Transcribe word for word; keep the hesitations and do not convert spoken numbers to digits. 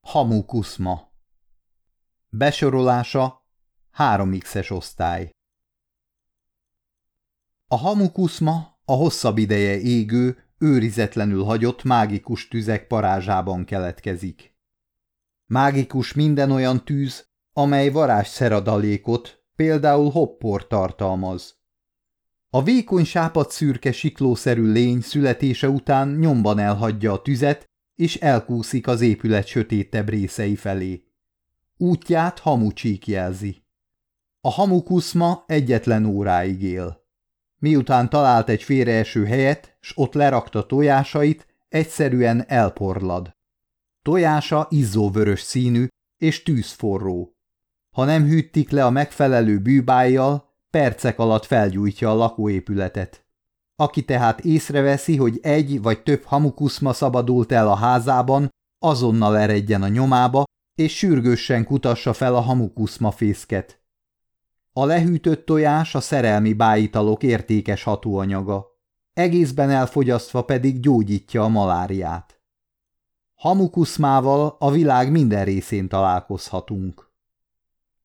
Hamukuszma. Besorolása három iksz-es osztály. A hamukuszma a hosszabb ideje égő, őrizetlenül hagyott mágikus tüzek parázsában keletkezik. Mágikus minden olyan tűz, amely varázsszeradalékot, például hopport tartalmaz. A vékony sápadszürke siklószerű lény születése után nyomban elhagyja a tüzet, és elkúszik az épület sötétebb részei felé. Útját hamucsík jelzi. A hamukuszma egyetlen óráig él. Miután talált egy félreeső helyet, s ott lerakta tojásait, egyszerűen elporlad. Tojása izzóvörös színű és tűzforró. Ha nem hűtik le a megfelelő bűbájjal, percek alatt felgyújtja a lakóépületet. Aki tehát észreveszi, hogy egy vagy több hamukuszma szabadult el a házában, azonnal eredjen a nyomába, és sürgősen kutassa fel a hamukuszma fészket. A lehűtött tojás a szerelmi bájitalok értékes hatóanyaga, egészben elfogyasztva pedig gyógyítja a maláriát. Hamukuszmával a világ minden részén találkozhatunk.